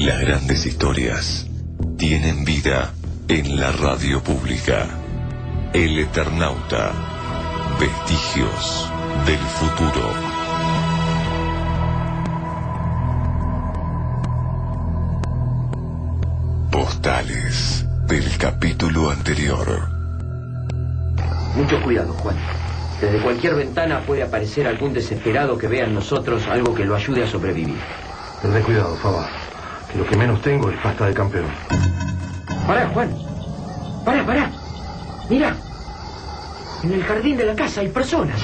Las grandes historias tienen vida en la radio pública. El Eternauta. Vestigios del futuro. Postales del capítulo anterior. Mucho cuidado, Juan. Desde cualquier ventana puede aparecer algún desesperado que vea en nosotros algo que lo ayude a sobrevivir. Tendré cuidado, Faba, que lo que menos tengo es pasta de campeón. Pará, Juan. Pará. Mira. En el jardín de la casa hay personas.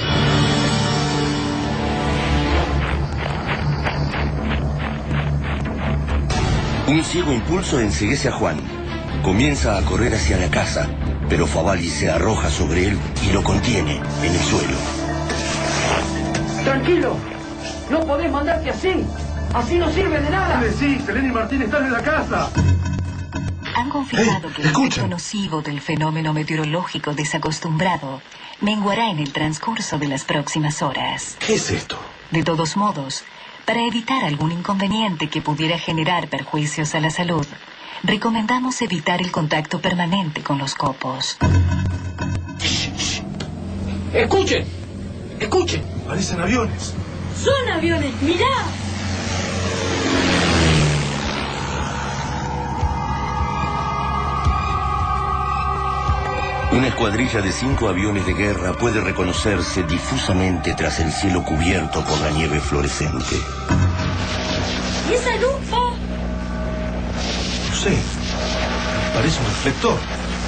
Un ciego impulso enceguece a Juan. Comienza a correr hacia la casa, pero Favali se arroja sobre él y lo contiene en el suelo. Tranquilo. No podés mandarte así. Así no sirve de nada. ¿Qué decís? Elena y Martín están en la casa. Han confirmado que el efecto nocivo del fenómeno meteorológico desacostumbrado menguará en el transcurso de las próximas horas. ¿Qué es esto? De todos modos, para evitar algún inconveniente que pudiera generar perjuicios a la salud, recomendamos evitar el contacto permanente con los copos. ¡Escuchen! Parecen aviones. ¡Son aviones! ¡Mirá! Una escuadrilla de 5 aviones de guerra puede reconocerse difusamente tras el cielo cubierto por la nieve fluorescente. ¿Y esa luz? No sé. Parece un reflector.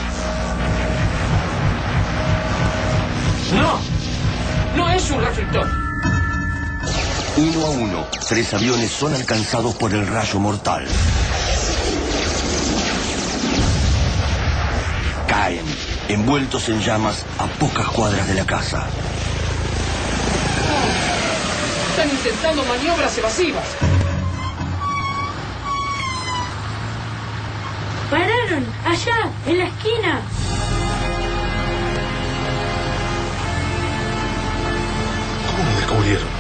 No es un reflector. 1 a 1, 3 aviones son alcanzados por el rayo mortal. Caen, envueltos en llamas a pocas cuadras de la casa. Están intentando maniobras evasivas. ¡Pararon! ¡Allá! ¡En la esquina! ¿Cómo me descubrieron?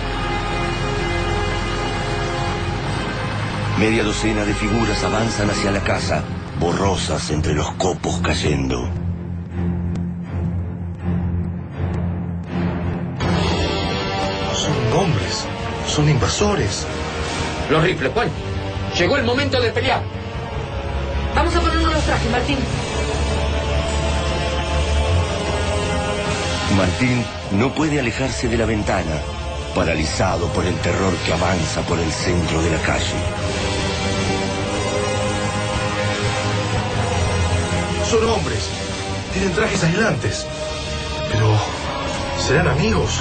Media docena de figuras avanzan hacia la casa, borrosas entre los copos cayendo. Son hombres. Son invasores. Los rifles, Juan. Llegó el momento de pelear. Vamos a ponernos los trajes, Martín. Martín no puede alejarse de la ventana, paralizado por el terror que avanza por el centro de la calle. Son hombres. Tienen trajes aislantes. Pero... ¿serán amigos?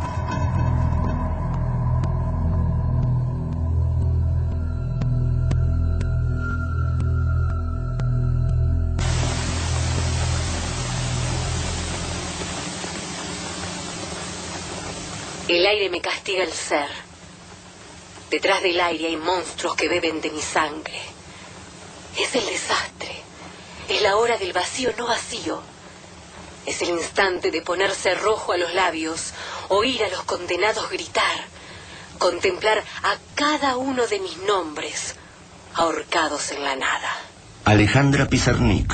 El aire me castiga el ser. Detrás del aire hay monstruos que beben de mi sangre. Es el desastre. Es la hora del vacío no vacío. Es el instante de ponerse rojo a los labios, oír a los condenados gritar, contemplar a cada uno de mis nombres, ahorcados en la nada. Alejandra Pizarnik.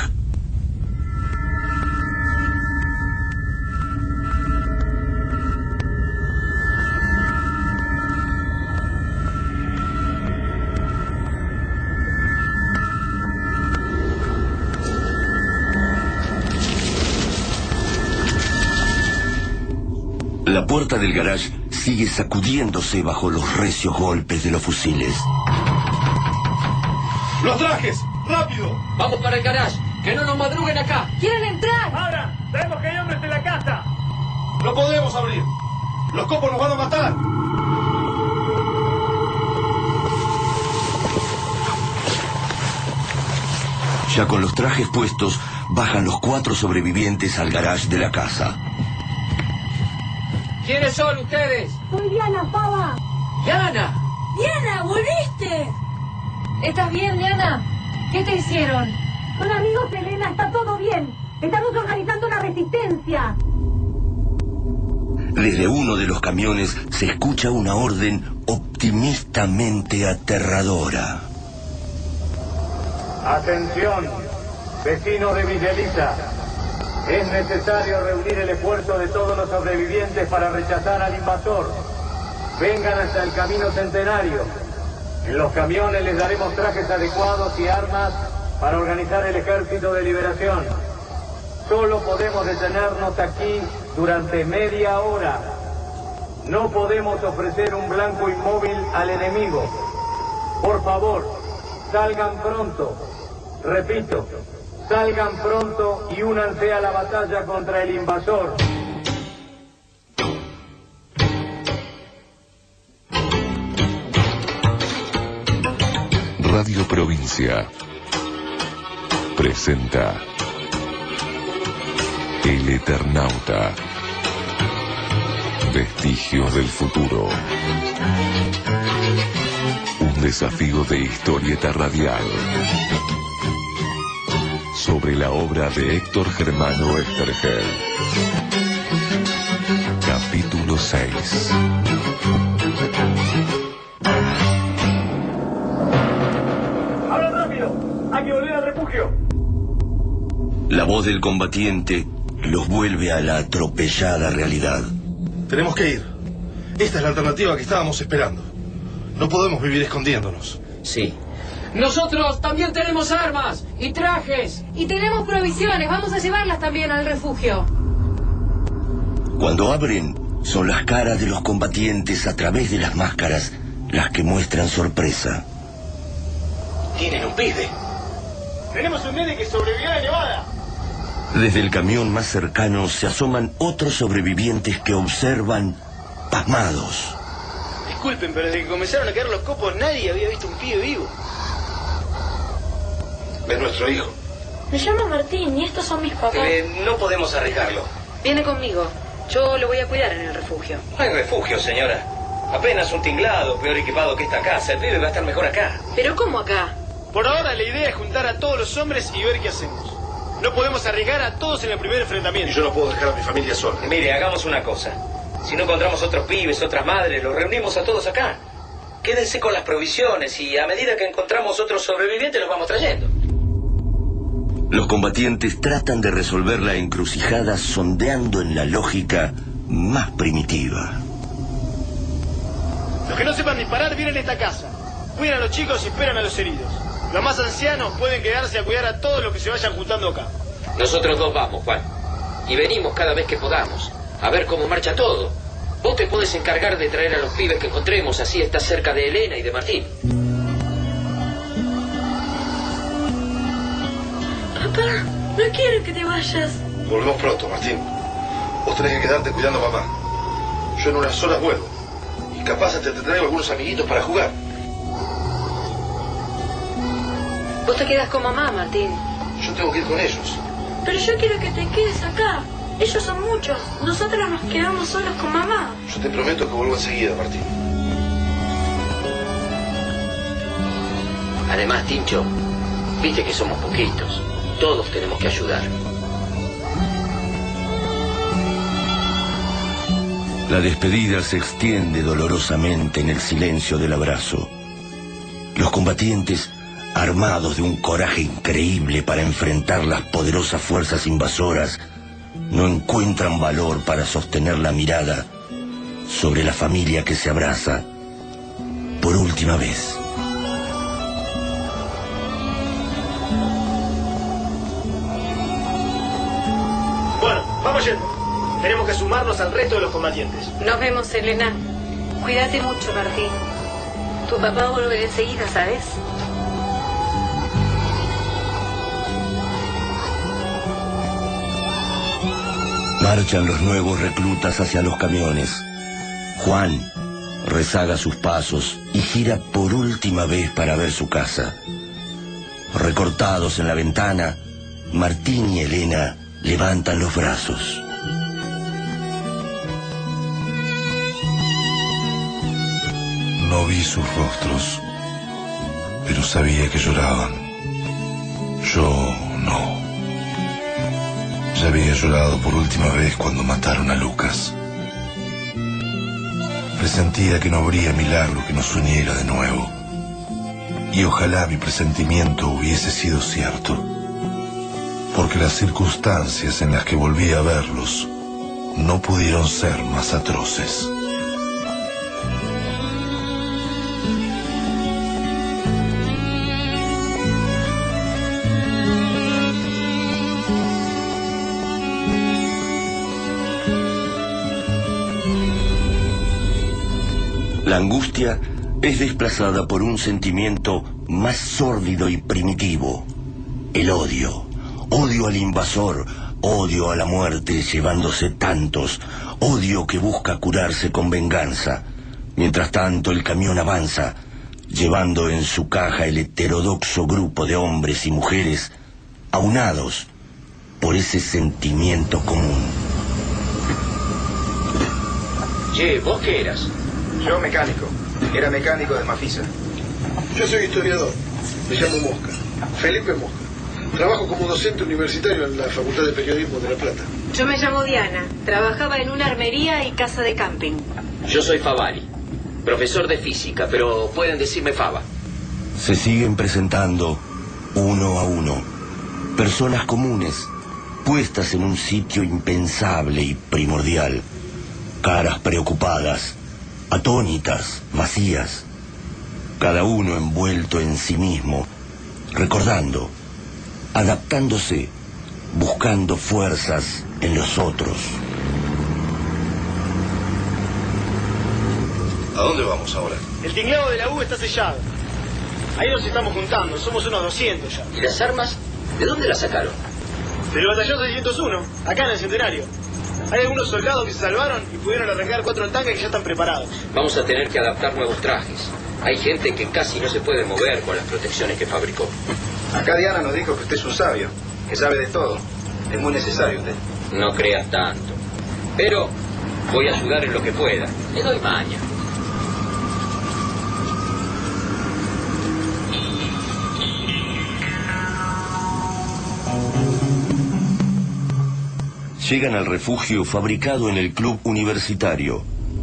La puerta del garage sigue sacudiéndose bajo los recios golpes de los fusiles. ¡Los trajes! ¡Rápido! Vamos para el garage. Que no nos madruguen acá. ¡Quieren entrar! ¡Ahora! ¡Sabemos que hay hombres en la casa! ¡No podemos abrir! ¡Los copos nos van a matar! Ya con los trajes puestos, bajan los 4 sobrevivientes al garage de la casa. ¿Quiénes son ustedes? ¡Soy Diana, Faba! ¡Diana! ¡Diana, volviste! ¿Estás bien, Diana? ¿Qué te hicieron? Son amigos, Elena, está todo bien. Estamos organizando una resistencia. Desde uno de los camiones se escucha una orden optimistamente aterradora. Atención, vecinos de Villa Elisa. Es necesario reunir el esfuerzo de todos los sobrevivientes para rechazar al invasor. Vengan hasta el Camino Centenario. En los camiones les daremos trajes adecuados y armas para organizar el Ejército de Liberación. Solo podemos detenernos aquí durante media hora. No podemos ofrecer un blanco inmóvil al enemigo. Por favor, salgan pronto. Repito, salgan pronto y únanse a la batalla contra el invasor. Radio Provincia presenta El Eternauta, Vestigios del Futuro. Un desafío de historieta radial sobre la obra de Héctor Germano Estergel. Capítulo 6. ¡Habla rápido! ¡Hay que volver al refugio! La voz del combatiente los vuelve a la atropellada realidad. Tenemos que ir. Esta es la alternativa que estábamos esperando. No podemos vivir escondiéndonos. Sí. Nosotros también tenemos armas y trajes. Y tenemos provisiones, vamos a llevarlas también al refugio. Cuando abren, son las caras de los combatientes a través de las máscaras las que muestran sorpresa. Tienen un pibe. Tenemos un nene que sobrevivió a la nevada. Desde el camión más cercano se asoman otros sobrevivientes que observan pasmados. Disculpen, pero desde que comenzaron a caer los copos nadie había visto un pibe vivo. Es nuestro hijo. Me llamo Martín y estos son mis papás. No podemos arriesgarlo. Viene conmigo. Yo lo voy a cuidar en el refugio. No hay refugio, señora. Apenas un tinglado, peor equipado que esta casa. El pibe va a estar mejor acá. ¿Pero cómo acá? Por ahora la idea es juntar a todos los hombres y ver qué hacemos. No podemos arriesgar a todos en el primer enfrentamiento. Y yo no puedo dejar a mi familia sola. Mire, hagamos una cosa. Si no encontramos otros pibes, otras madres, los reunimos a todos acá. Quédense con las provisiones y a medida que encontramos otros sobrevivientes los vamos trayendo. Los combatientes tratan de resolver la encrucijada sondeando en la lógica más primitiva. Los que no sepan disparar vienen a esta casa. Cuidan a los chicos y esperan a los heridos. Los más ancianos pueden quedarse a cuidar a todos los que se vayan juntando acá. Nosotros dos vamos, Juan. Y venimos cada vez que podamos. A ver cómo marcha todo. Vos te podés encargar de traer a los pibes que encontremos. Así estás cerca de Elena y de Martín. Papá, no quiero que te vayas. Volvemos pronto, Martín. Vos tenés que quedarte cuidando a mamá. Yo en unas horas vuelvo. Y capaz te traigo algunos amiguitos para jugar. Vos te quedas con mamá, Martín. Yo tengo que ir con ellos. Pero yo quiero que te quedes acá. Ellos son muchos. Nosotros nos quedamos solos con mamá. Yo te prometo que vuelvo enseguida, Martín. Además, Tincho, viste que somos poquitos. Todos tenemos que ayudar. La despedida se extiende dolorosamente en el silencio del abrazo. Los combatientes, armados de un coraje increíble para enfrentar las poderosas fuerzas invasoras, no encuentran valor para sostener la mirada sobre la familia que se abraza por última vez. Bueno, vamos yendo. Tenemos que sumarnos al resto de los combatientes. Nos vemos, Elena. Cuídate mucho, Martín. Tu papá volverá enseguida, ¿sabes? Marchan los nuevos reclutas hacia los camiones. Juan rezaga sus pasos y gira por última vez para ver su casa. Recortados en la ventana, Martín y Elena levantan los brazos. No vi sus rostros, pero sabía que lloraban. Yo no. Ya había llorado por última vez cuando mataron a Lucas. Presentía que no habría milagro que nos uniera de nuevo. Y ojalá mi presentimiento hubiese sido cierto, porque las circunstancias en las que volví a verlos no pudieron ser más atroces. La angustia es desplazada por un sentimiento más sórdido y primitivo: el odio. Odio al invasor, odio a la muerte llevándose tantos, odio que busca curarse con venganza. Mientras tanto, el camión avanza, llevando en su caja el heterodoxo grupo de hombres y mujeres aunados por ese sentimiento común. Che, ¿vos qué eras? Yo mecánico. Era mecánico de Mafisa. Yo soy historiador. Me llamo Mosca. Felipe Mosca. Trabajo como docente universitario en la Facultad de Periodismo de La Plata. Yo me llamo Diana. Trabajaba en una armería y casa de camping. Yo soy Favari, profesor de física, pero pueden decirme Fava. Se siguen presentando uno a uno personas comunes, puestas en un sitio impensable y primordial. Caras preocupadas, atónitas, vacías. Cada uno envuelto en sí mismo, recordando, adaptándose, buscando fuerzas en los otros. ¿A dónde vamos ahora? El tinglado de la U está sellado. Ahí nos estamos juntando, somos unos 200 ya. ¿Y las armas? ¿De dónde las sacaron? Del batallón 601, acá en el Centenario. Hay algunos soldados que se salvaron y pudieron arrancar 4 tanques que ya están preparados. Vamos a tener que adaptar nuevos trajes. Hay gente que casi no se puede mover con las protecciones que fabricó. Acá Diana nos dijo que usted es un sabio, que sabe de todo. Es muy necesario usted. No creas tanto. Pero voy a ayudar en lo que pueda. Le doy maña. Llegan al refugio fabricado en el club universitario.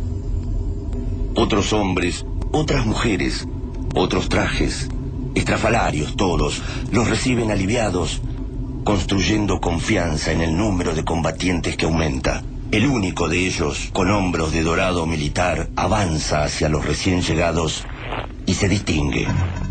Otros hombres, otras mujeres, otros trajes, estrafalarios todos, los reciben aliviados, construyendo confianza en el número de combatientes que aumenta. El único de ellos, con hombros de dorado militar, avanza hacia los recién llegados y se distingue.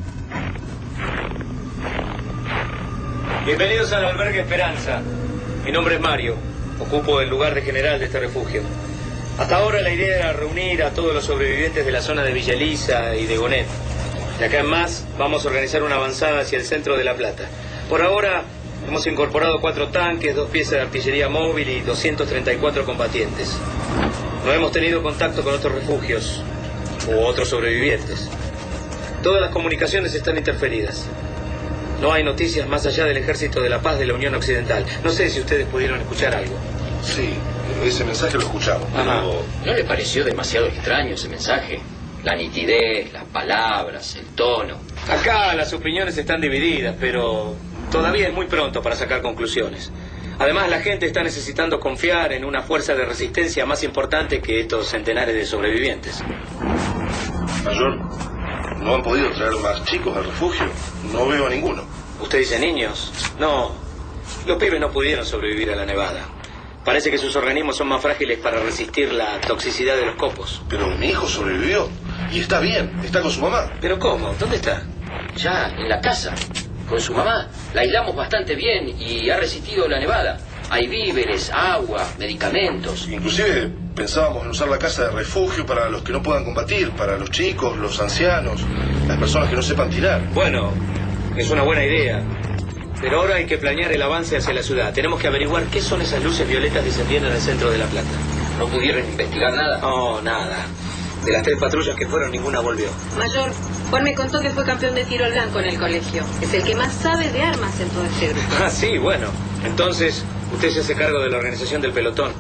Bienvenidos al albergue Esperanza. Mi nombre es Mario. Ocupo el lugar de general de este refugio. Hasta ahora la idea era reunir a todos los sobrevivientes de la zona de Villa Elisa y de Gonet. De acá en más vamos a organizar una avanzada hacia el centro de La Plata. Por ahora hemos incorporado 4 tanques, 2 piezas de artillería móvil y 234 combatientes. No hemos tenido contacto con otros refugios u otros sobrevivientes. Todas las comunicaciones están interferidas. No hay noticias más allá del Ejército de la Paz de la Unión Occidental. No sé si ustedes pudieron escuchar algo. Sí, ese mensaje lo escuchamos. Pero ¿no le pareció demasiado extraño ese mensaje? La nitidez, las palabras, el tono. Acá las opiniones están divididas, pero todavía es muy pronto para sacar conclusiones. Además, la gente está necesitando confiar en una fuerza de resistencia más importante que estos centenares de sobrevivientes. Mayor, ¿no han podido traer más chicos al refugio? No veo a ninguno. ¿Usted dice niños? No, los pibes no pudieron sobrevivir a la nevada. Parece que sus organismos son más frágiles para resistir la toxicidad de los copos. Pero mi hijo sobrevivió. Y está bien, está con su mamá. ¿Pero cómo? ¿Dónde está? Ya, en la casa, con su mamá. La aislamos bastante bien y ha resistido la nevada. Hay víveres, agua, medicamentos. Inclusive pensábamos en usar la casa de refugio para los que no puedan combatir, para los chicos, los ancianos, las personas que no sepan tirar. Bueno, es una buena idea. Pero ahora hay que planear el avance hacia la ciudad. Tenemos que averiguar qué son esas luces violetas que se encienden en el centro de La Plata. ¿No pudieron investigar nada? No, nada. De las 3 patrullas que fueron, ninguna volvió. Mayor, Juan me contó que fue campeón de tiro al blanco en el colegio. Es el que más sabe de armas en todo este grupo. Ah, sí, bueno. Entonces, usted se hace cargo de la organización del pelotón.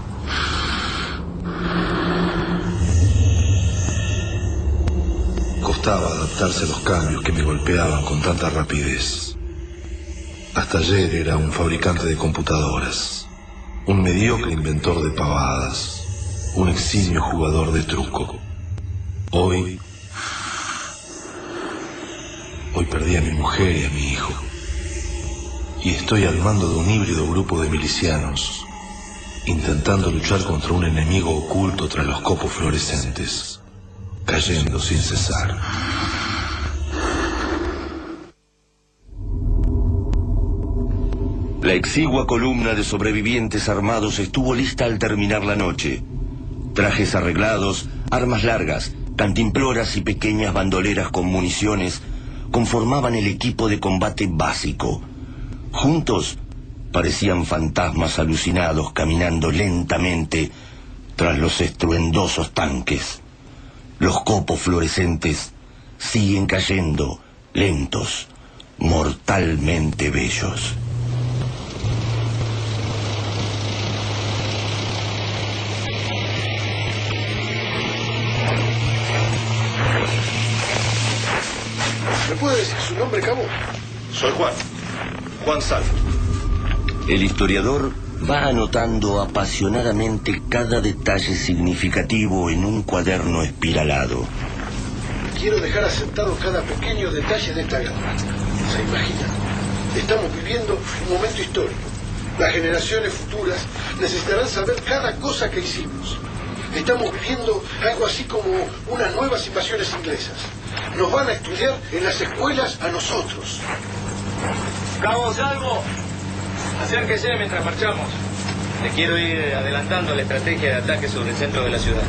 Costaba adaptarse a los cambios que me golpeaban con tanta rapidez. Hasta ayer era un fabricante de computadoras, un mediocre inventor de pavadas, un eximio jugador de truco. Hoy Hoy perdí a mi mujer y a mi hijo. Y estoy al mando de un híbrido grupo de milicianos, intentando luchar contra un enemigo oculto tras los copos fluorescentes, cayendo sin cesar. La exigua columna de sobrevivientes armados estuvo lista al terminar la noche. Trajes arreglados, armas largas, cantimploras y pequeñas bandoleras con municiones conformaban el equipo de combate básico. Juntos parecían fantasmas alucinados caminando lentamente tras los estruendosos tanques. Los copos fluorescentes siguen cayendo, lentos, mortalmente bellos. ¿Me puede decir su nombre, cabo? Soy Juan Salvo. El historiador va anotando apasionadamente cada detalle significativo en un cuaderno espiralado. Quiero dejar asentado cada pequeño detalle de esta guerra. ¿Se imagina? Estamos viviendo un momento histórico. Las generaciones futuras necesitarán saber cada cosa que hicimos. Estamos viviendo algo así como unas nuevas invasiones inglesas. Nos van a estudiar en las escuelas a nosotros. ¡Cabo Salvo! Acérquese mientras marchamos. Le quiero ir adelantando la estrategia de ataque sobre el centro de la ciudad.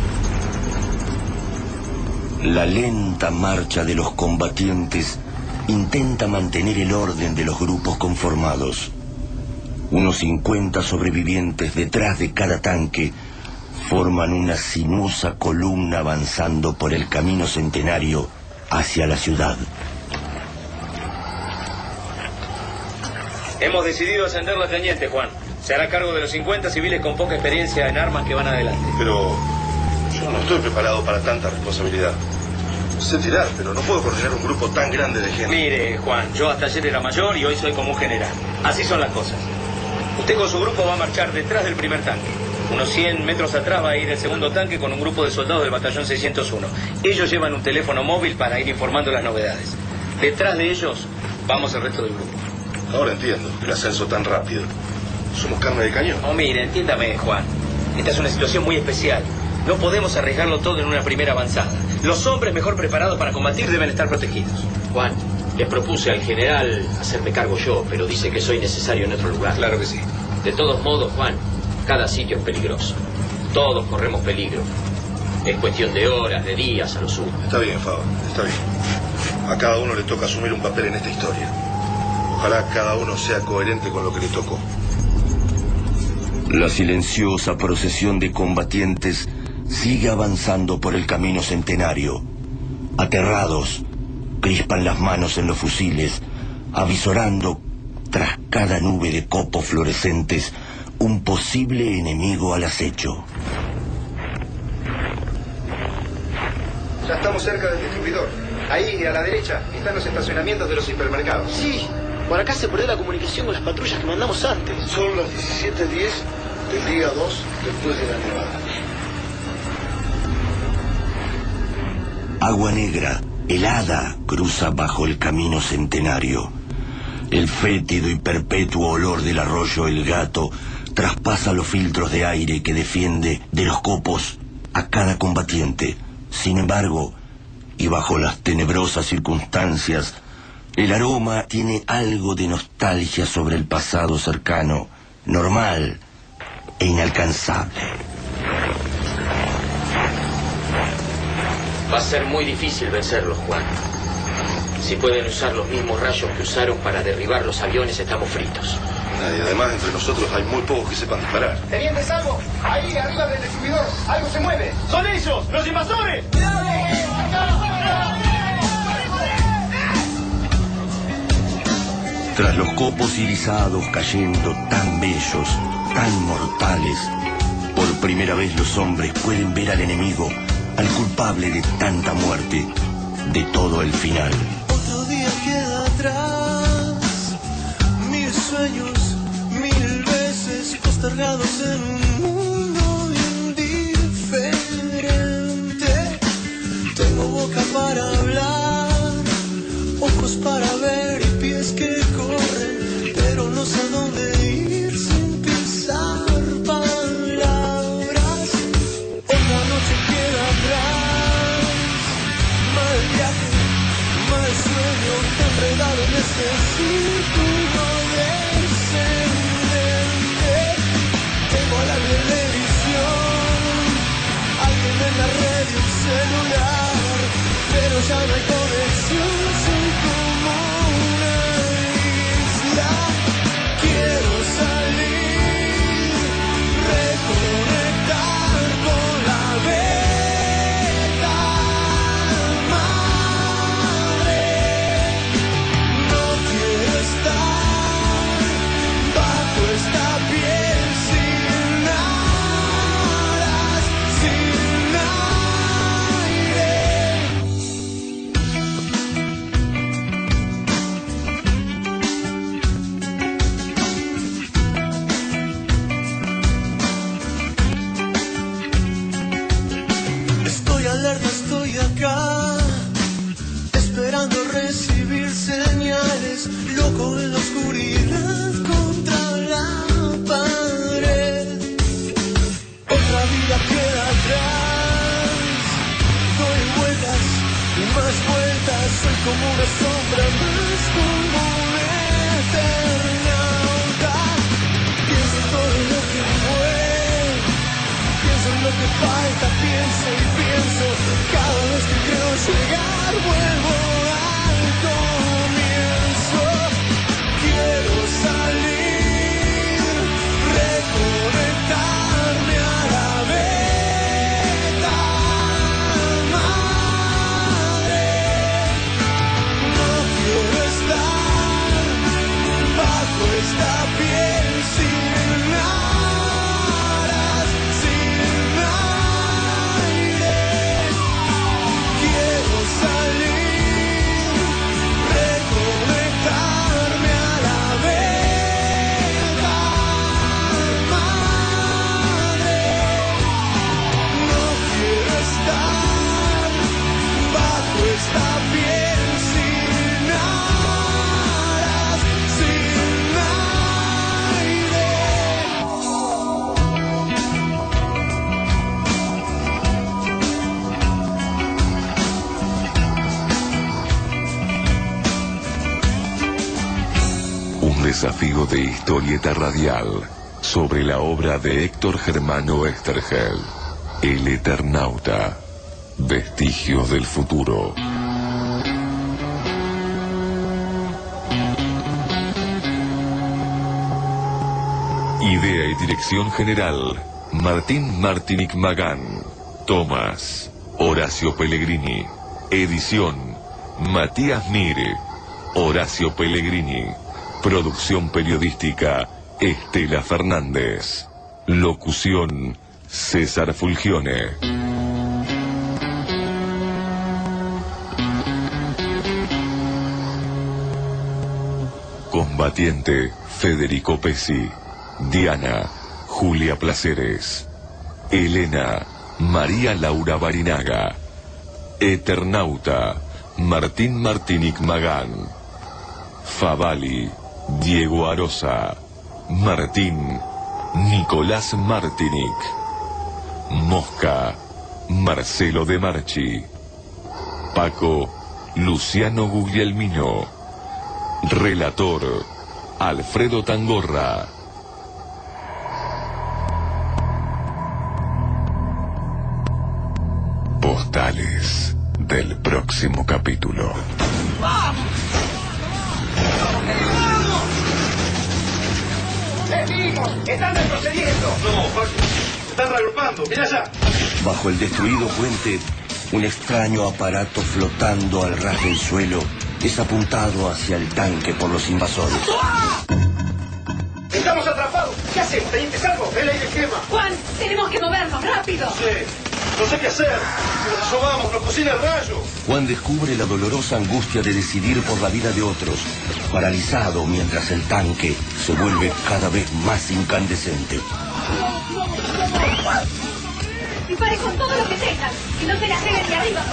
La lenta marcha de los combatientes intenta mantener el orden de los grupos conformados. Unos 50 sobrevivientes detrás de cada tanque forman una sinuosa columna avanzando por el camino centenario hacia la ciudad. Hemos decidido ascender la teniente, Juan. Se hará cargo de los 50 civiles con poca experiencia en armas que van adelante. Pero yo no estoy preparado para tanta responsabilidad. Sé tirar, pero no puedo coordinar un grupo tan grande de gente. Mire, Juan, yo hasta ayer era mayor y hoy soy como un general. Así son las cosas. Usted con su grupo va a marchar detrás del primer tanque. Unos 100 metros atrás va a ir el segundo tanque con un grupo de soldados del batallón 601. Ellos llevan un teléfono móvil para ir informando las novedades. Detrás de ellos vamos el resto del grupo. Ahora entiendo el ascenso tan rápido. Somos carne de cañón. Oh, mire, entiéndame, Juan. Esta es una situación muy especial. No podemos arriesgarlo todo en una primera avanzada. Los hombres mejor preparados para combatir deben estar protegidos. Juan, le propuse al general hacerme cargo yo, pero dice que soy necesario en otro lugar. Claro que sí. De todos modos, Juan, cada sitio es peligroso. Todos corremos peligro. Es cuestión de horas, de días a lo sumo. Está bien, Fabo, está bien. A cada uno le toca asumir un papel en esta historia. Ojalá cada uno sea coherente con lo que le tocó. La silenciosa procesión de combatientes sigue avanzando por el camino centenario. Aterrados, crispan las manos en los fusiles, avisorando tras cada nube de copos fluorescentes un posible enemigo al acecho. Ya estamos cerca del distribuidor. Ahí, a la derecha, están los estacionamientos de los hipermercados. Sí, por acá se perdió la comunicación con las patrullas que mandamos antes. Son las 17:10 del día 2 después de la nevada. Agua negra, helada, cruza bajo el camino centenario. El fétido y perpetuo olor del arroyo El Gato traspasa los filtros de aire que defiende de los copos a cada combatiente. Sin embargo, y bajo las tenebrosas circunstancias, el aroma tiene algo de nostalgia sobre el pasado cercano, normal e inalcanzable. Va a ser muy difícil vencerlos, Juan. Si pueden usar los mismos rayos que usaron para derribar los aviones, estamos fritos. Y además, entre nosotros hay muy pocos que sepan disparar. Teniente Salvo, ahí arriba del distribuidor, algo se mueve. ¡Son ellos, los invasores! Tras los copos irisados cayendo tan bellos, tan mortales, por primera vez los hombres pueden ver al enemigo, al culpable de tanta muerte, de todo el final. Otro día queda atrás, 1000 sueños, 1000 veces postergados en un mundo indiferente. Tengo boca para hablar, ojos sueño enredado en este círculo descendente. Tengo a la televisión, alguien en la red y un celular, pero ya no hay conexión, soy como una isla. Quiero salir, reconectar con la beta madre. No quiero estar bajo esta piel sin alas, sin aire. Estoy alerta, estoy acá, esperando recibir señales, loco en la oscuridad contra la pared. Otra vida queda atrás, doy vueltas y más vueltas, soy como una sombra más, como un eternauta. Pienso en todo lo que fue, pienso en lo que falta, pienso y pienso. Cada vez que creo llegar, vuelvo al comienzo. Quiero salir, reconectarme a la beta madre. No quiero estar bajo esta piel sin alas, sin aire. Quiero salir, reconectarme a la beta madre. No quiero estar bajo esta piel sin alas, sin aire. Un desafío de historieta radial sobre la obra de Héctor Germano Oesterheld, El Eternauta, Vestigios del Futuro. Idea y dirección general, Martín Martinic Magán. Tomás, Horacio Pellegrini. Edición, Matías Mire, Horacio Pellegrini. Producción periodística, Estela Fernández. Locución, César Fulgione. Combatiente, Federico Pesi. Diana, Julia Placeres. Elena, María Laura Barinaga. Eternauta, Martín Martinic Magán. Favali, Diego Arosa. Martín, Nicolás Martinic. Mosca, Marcelo de Marchi. Paco, Luciano Guglielmino. Relator, Alfredo Tangorra. Postales del próximo capítulo. ¡Seguimos! ¡Están retrocediendo! No, Jorge. Se están reagrupando. Mira allá. Bajo el destruido puente, un extraño aparato flotando al ras del suelo es apuntado hacia el tanque por los invasores. ¡Estamos atrapados! ¿Qué hacemos, teniente Salvo? El aire quema. Juan, tenemos que movernos, rápido. No sé qué hacer. Si nos asomamos, nos cocina el rayo. Juan descubre la dolorosa angustia de decidir por la vida de otros, paralizado mientras el tanque se vuelve cada vez más incandescente. Dispare con todo lo que tengan y no se la peguen de arriba.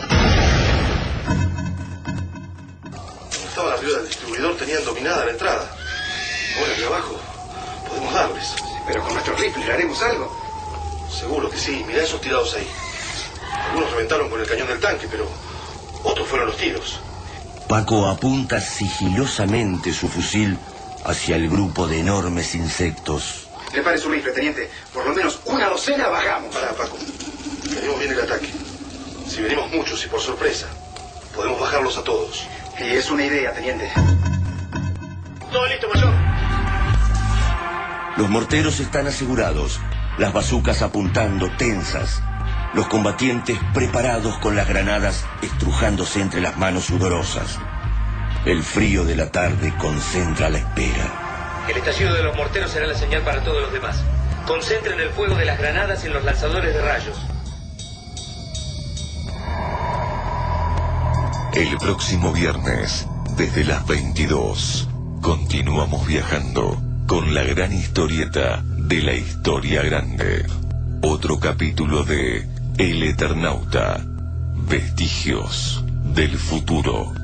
Estaban arriba del distribuidor, tenían dominada la entrada. Ahora de abajo podemos darles. Pero con nuestros rifles haremos algo. Seguro que sí. Mirá esos tirados ahí. Algunos reventaron con el cañón del tanque, pero otros fueron los tiros. Paco apunta sigilosamente su fusil hacia el grupo de enormes insectos. Prepare su rifle, teniente. Por lo menos una docena bajamos. Pará, Paco. Venimos bien el ataque. Si venimos muchos y por sorpresa, podemos bajarlos a todos. Y es una idea, teniente. Todo listo, mayor. Los morteros están asegurados, las bazucas apuntando tensas, los combatientes preparados con las granadas estrujándose entre las manos sudorosas. El frío de la tarde concentra la espera. El estallido de los morteros será la señal para todos los demás. Concentren el fuego de las granadas en los lanzadores de rayos. El próximo viernes, desde las 22, continuamos viajando con la gran historieta de la historia grande. Otro capítulo de El Eternauta, Vestigios del Futuro.